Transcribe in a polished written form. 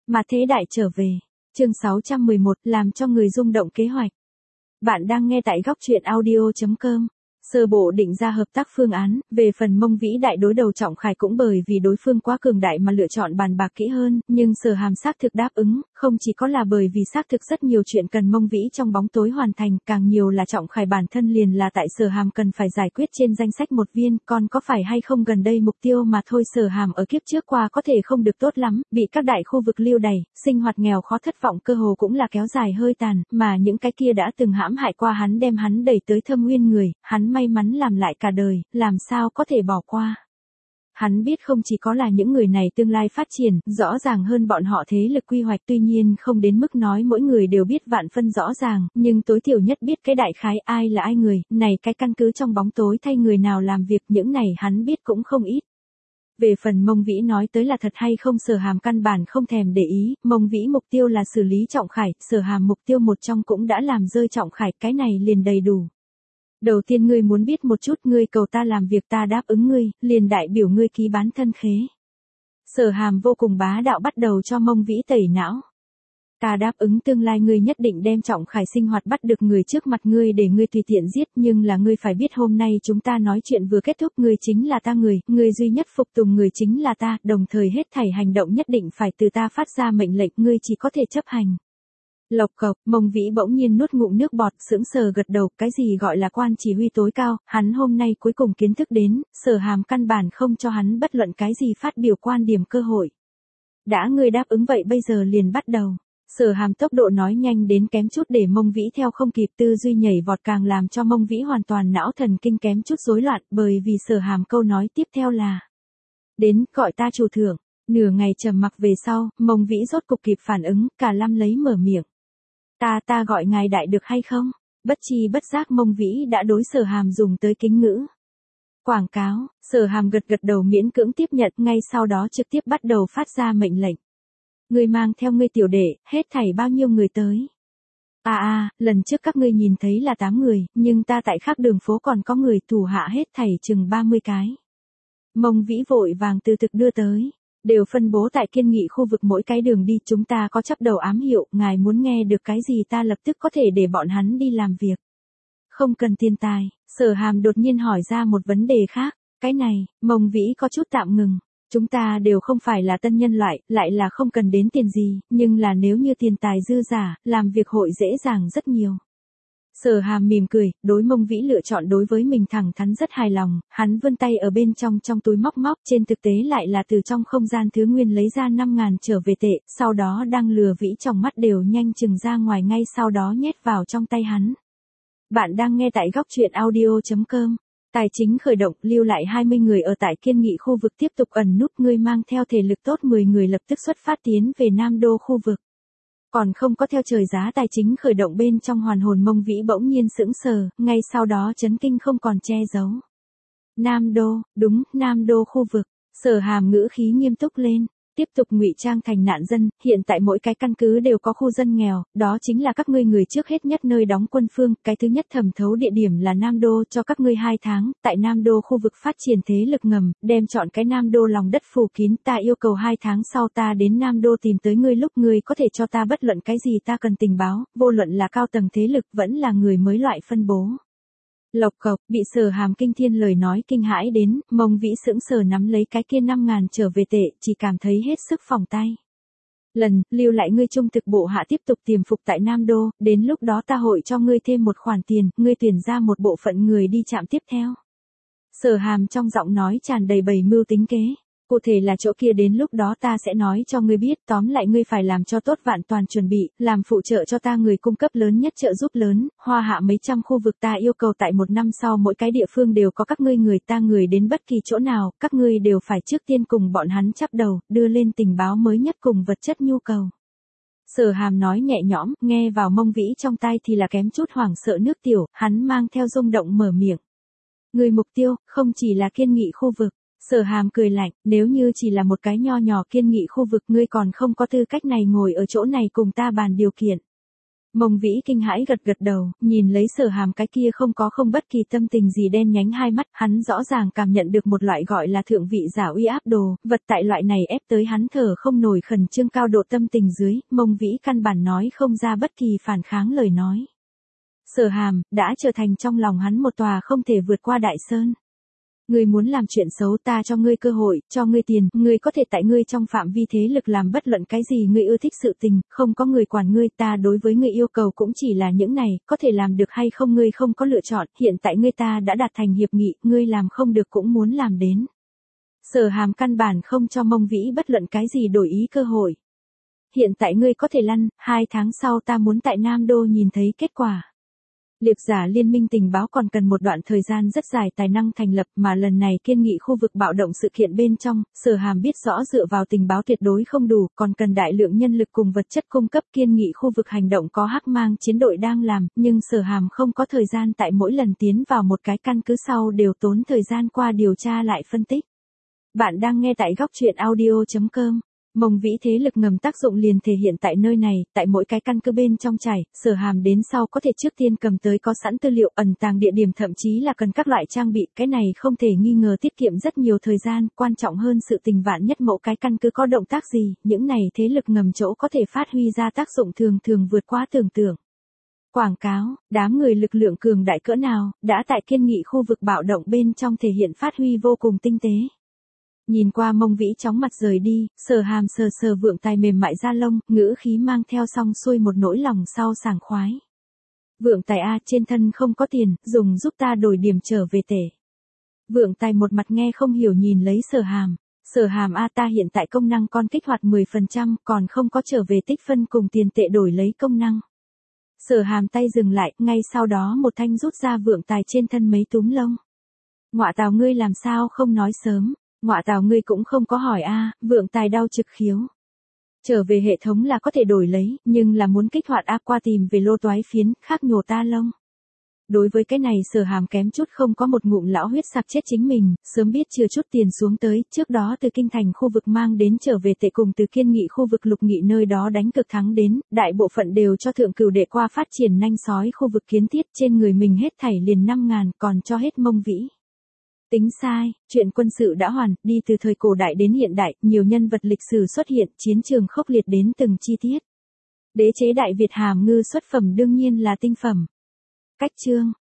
Mà thế đại trở về. Chương 611, làm cho người rung động kế hoạch. Bạn đang nghe tại góc truyện audio.com. Sơ bộ định ra hợp tác phương án, về phần Mông Vĩ Đại đối đầu Trọng Khải cũng bởi vì đối phương quá cường đại mà lựa chọn bàn bạc kỹ hơn, nhưng Sở Hàm xác thực đáp ứng, không chỉ có là bởi vì xác thực rất nhiều chuyện cần Mông Vĩ trong bóng tối hoàn thành, càng nhiều là Trọng Khải bản thân liền là tại Sở Hàm cần phải giải quyết trên danh sách một viên, còn có phải hay không gần đây mục tiêu mà thôi. Sở Hàm ở kiếp trước qua có thể không được tốt lắm, bị các đại khu vực lưu đày, sinh hoạt nghèo khó thất vọng cơ hồ cũng là kéo dài hơi tàn, mà những cái kia đã từng hãm hại qua hắn đem hắn đẩy tới thâm nguyên người, hắn may mắn làm lại cả đời, làm sao có thể bỏ qua. Hắn biết không chỉ có là những người này tương lai phát triển, rõ ràng hơn bọn họ thế lực quy hoạch, tuy nhiên không đến mức nói mỗi người đều biết vạn phân rõ ràng, nhưng tối thiểu nhất biết cái đại khái ai là ai người, này cái căn cứ trong bóng tối thay người nào làm việc, những này hắn biết cũng không ít. Về phần Mông Vĩ nói tới là thật hay không, Sở Hàm căn bản không thèm để ý, Mông Vĩ mục tiêu là xử lý Trọng Khải, Sở Hàm mục tiêu một trong cũng đã làm rơi Trọng Khải, cái này liền đầy đủ. Đầu tiên ngươi muốn biết một chút, ngươi cầu ta làm việc ta đáp ứng ngươi, liền đại biểu ngươi ký bán thân khế. Sở Hàm vô cùng bá đạo bắt đầu cho Mông Vĩ tẩy não. Ta đáp ứng tương lai ngươi nhất định đem Trọng Khải sinh hoạt bắt được người trước mặt ngươi để ngươi tùy tiện giết, nhưng là ngươi phải biết hôm nay chúng ta nói chuyện vừa kết thúc, ngươi chính là ta người duy nhất phục tùng người chính là ta, đồng thời hết thảy hành động nhất định phải từ ta phát ra mệnh lệnh, ngươi chỉ có thể chấp hành. Lộc cộc, Mông Vĩ bỗng nhiên nuốt ngụm nước bọt, sững sờ gật đầu, cái gì gọi là quan chỉ huy tối cao, hắn hôm nay cuối cùng kiến thức đến, Sở Hàm căn bản không cho hắn bất luận cái gì phát biểu quan điểm cơ hội. Đã ngươi đáp ứng vậy bây giờ liền bắt đầu. Sở Hàm tốc độ nói nhanh đến kém chút để Mông Vĩ theo không kịp, tư duy nhảy vọt càng làm cho Mông Vĩ hoàn toàn não thần kinh kém chút rối loạn, bởi vì Sở Hàm câu nói tiếp theo là: đến, gọi ta chủ thưởng. Nửa ngày trầm mặc về sau, Mông Vĩ rốt cục kịp phản ứng, cả lăm lấy mở miệng. Ta gọi ngài đại được hay không? Bất chi bất giác Mông Vĩ đã đối Sở Hàm dùng tới kính ngữ. Quảng cáo, Sở Hàm gật gật đầu miễn cưỡng tiếp nhận, ngay sau đó trực tiếp bắt đầu phát ra mệnh lệnh. Ngươi mang theo ngươi tiểu đệ, hết thảy bao nhiêu người tới? Lần trước các ngươi nhìn thấy là 8 người, nhưng ta tại khác đường phố còn có người, thủ hạ hết thảy chừng 30 cái. Mông Vĩ vội vàng từ thực đưa tới. Đều phân bố tại Kiên Nghị khu vực mỗi cái đường đi, chúng ta có chắp đầu ám hiệu, ngài muốn nghe được cái gì ta lập tức có thể để bọn hắn đi làm việc. Không cần tiền tài. Sở Hàm đột nhiên hỏi ra một vấn đề khác, cái này, Mông Vĩ có chút tạm ngừng. Chúng ta đều không phải là tân nhân loại, lại là không cần đến tiền gì, nhưng là nếu như tiền tài dư giả, làm việc hội dễ dàng rất nhiều. Sở Hàm mỉm cười, đối Mông Vĩ lựa chọn đối với mình thẳng thắn rất hài lòng, hắn vươn tay ở bên trong túi móc, trên thực tế lại là từ trong không gian thứ nguyên lấy ra 5.000 trở về tệ, sau đó đang lừa Vĩ trong mắt đều nhanh chừng ra ngoài, ngay sau đó nhét vào trong tay hắn. Bạn đang nghe tại góc truyện audio.com. Tài chính khởi động, lưu lại 20 người ở tại Kiên Nghị khu vực tiếp tục ẩn núp, ngươi mang theo thể lực tốt 10 người lập tức xuất phát tiến về Nam Đô khu vực. Còn không có theo trời giá tài chính khởi động bên trong hoàn hồn Mông Vĩ bỗng nhiên sững sờ, ngay sau đó chấn kinh không còn che giấu. Nam Đô, đúng, Nam Đô khu vực. Sở Hàm ngữ khí nghiêm túc lên. Tiếp tục ngụy trang thành nạn dân, hiện tại mỗi cái căn cứ đều có khu dân nghèo, đó chính là các ngươi người trước hết nhất nơi đóng quân phương, cái thứ nhất thẩm thấu địa điểm là Nam Đô, cho các ngươi 2 tháng, tại Nam Đô khu vực phát triển thế lực ngầm, đem chọn cái Nam Đô lòng đất phủ kín, ta yêu cầu 2 tháng sau ta đến Nam Đô tìm tới ngươi, lúc ngươi có thể cho ta bất luận cái gì ta cần tình báo, vô luận là cao tầng thế lực vẫn là người mới loại phân bố. Lộc cộc, bị Sở Hàm kinh thiên lời nói kinh hãi đến, Mông Vĩ sững sờ nắm lấy cái kia 5.000 trở về tệ, chỉ cảm thấy hết sức phòng tay. Lưu lại ngươi trung thực bộ hạ tiếp tục tiềm phục tại Nam Đô, đến lúc đó ta hội cho ngươi thêm một khoản tiền, ngươi tuyển ra một bộ phận người đi trạm tiếp theo. Sở Hàm trong giọng nói tràn đầy bày mưu tính kế. Cụ thể là chỗ kia đến lúc đó ta sẽ nói cho ngươi biết, tóm lại ngươi phải làm cho tốt vạn toàn chuẩn bị, làm phụ trợ cho ta người cung cấp lớn nhất trợ giúp lớn, hoa hạ mấy trăm khu vực ta yêu cầu tại 1 năm sau mỗi cái địa phương đều có các ngươi người ta người đến bất kỳ chỗ nào, các ngươi đều phải trước tiên cùng bọn hắn chắp đầu, đưa lên tình báo mới nhất cùng vật chất nhu cầu. Sở Hàm nói nhẹ nhõm, nghe vào Mông Vĩ trong tai thì là kém chút hoảng sợ nước tiểu, hắn mang theo rung động mở miệng. Người mục tiêu, không chỉ là Kiên Nghị khu vực. Sở Hàm cười lạnh, nếu như chỉ là một cái nho nhỏ Kiên Nghị khu vực ngươi còn không có tư cách này ngồi ở chỗ này cùng ta bàn điều kiện. Mông Vĩ kinh hãi gật gật đầu, nhìn lấy Sở Hàm cái kia không bất kỳ tâm tình gì đen nhánh hai mắt, hắn rõ ràng cảm nhận được một loại gọi là thượng vị giả uy áp đồ, vật tại loại này ép tới hắn thở không nổi khẩn trương cao độ tâm tình dưới, Mông Vĩ căn bản nói không ra bất kỳ phản kháng lời nói. Sở Hàm, đã trở thành trong lòng hắn một tòa không thể vượt qua đại sơn. Ngươi muốn làm chuyện xấu ta cho ngươi cơ hội, cho ngươi tiền, ngươi có thể tại ngươi trong phạm vi thế lực làm bất luận cái gì ngươi ưa thích sự tình, không có người quản ngươi, ta đối với ngươi yêu cầu cũng chỉ là những này, có thể làm được hay không ngươi không có lựa chọn, hiện tại ngươi ta đã đạt thành hiệp nghị, ngươi làm không được cũng muốn làm đến. Sở Hàm căn bản không cho Mông Vĩ bất luận cái gì đổi ý cơ hội. Hiện tại ngươi có thể lăn, 2 tháng sau ta muốn tại Nam Đô nhìn thấy kết quả. Liệp giả liên minh tình báo còn cần một đoạn thời gian rất dài tài năng thành lập mà lần này kiên nghị khu vực bạo động sự kiện bên trong, Sở Hàm biết rõ dựa vào tình báo tuyệt đối không đủ, còn cần đại lượng nhân lực cùng vật chất cung cấp kiên nghị khu vực hành động có hắc mang chiến đội đang làm, nhưng Sở Hàm không có thời gian tại mỗi lần tiến vào một cái căn cứ sau đều tốn thời gian qua điều tra lại phân tích. Bạn đang nghe tại góc truyện audio.com. Mông Vĩ thế lực ngầm tác dụng liền thể hiện tại nơi này, tại mỗi cái căn cứ bên trong trải, Sở Hàm đến sau có thể trước tiên cầm tới có sẵn tư liệu ẩn tàng địa điểm thậm chí là cần các loại trang bị, cái này không thể nghi ngờ tiết kiệm rất nhiều thời gian, quan trọng hơn sự tình vạn nhất mỗi cái căn cứ có động tác gì, những này thế lực ngầm chỗ có thể phát huy ra tác dụng thường vượt quá tưởng tượng. Quảng cáo, đám người lực lượng cường đại cỡ nào, đã tại kiên nghị khu vực bạo động bên trong thể hiện phát huy vô cùng tinh tế. Nhìn qua Mông Vĩ chóng mặt rời đi, Sở Hàm sờ vượng tài mềm mại da lông, ngữ khí mang theo xong xuôi một nỗi lòng sau sảng khoái. Vượng tài a, trên thân không có tiền, dùng giúp ta đổi điểm trở về tể. Vượng tài một mặt nghe không hiểu nhìn lấy Sở Hàm. Sở Hàm a, ta hiện tại công năng con kích hoạt 10%, còn không có trở về tích phân cùng tiền tệ đổi lấy công năng. Sở Hàm tay dừng lại, ngay sau đó một thanh rút ra vượng tài trên thân mấy túm lông. Ngọa tào ngươi làm sao không nói sớm. Ngọa tào ngươi cũng không có hỏi a, vượng tài đau trực khiếu. Trở về hệ thống là có thể đổi lấy, nhưng là muốn kích hoạt áp qua tìm về lô toái phiến, khác nhổ ta lông. Đối với cái này Sở Hàm kém chút không có một ngụm lão huyết sặc chết chính mình, sớm biết chưa chút tiền xuống tới, trước đó từ kinh thành khu vực mang đến trở về tệ cùng từ kiên nghị khu vực lục nghị nơi đó đánh cực thắng đến, đại bộ phận đều cho thượng cửu đệ qua phát triển nanh sói khu vực kiến thiết trên người mình hết thảy liền 5.000 còn cho hết Mông Vĩ. Tính sai, chuyện quân sự đã hoàn, đi từ thời cổ đại đến hiện đại, nhiều nhân vật lịch sử xuất hiện, chiến trường khốc liệt đến từng chi tiết. Đế chế Đại Việt hàm ngư xuất phẩm đương nhiên là tinh phẩm. Cách chương,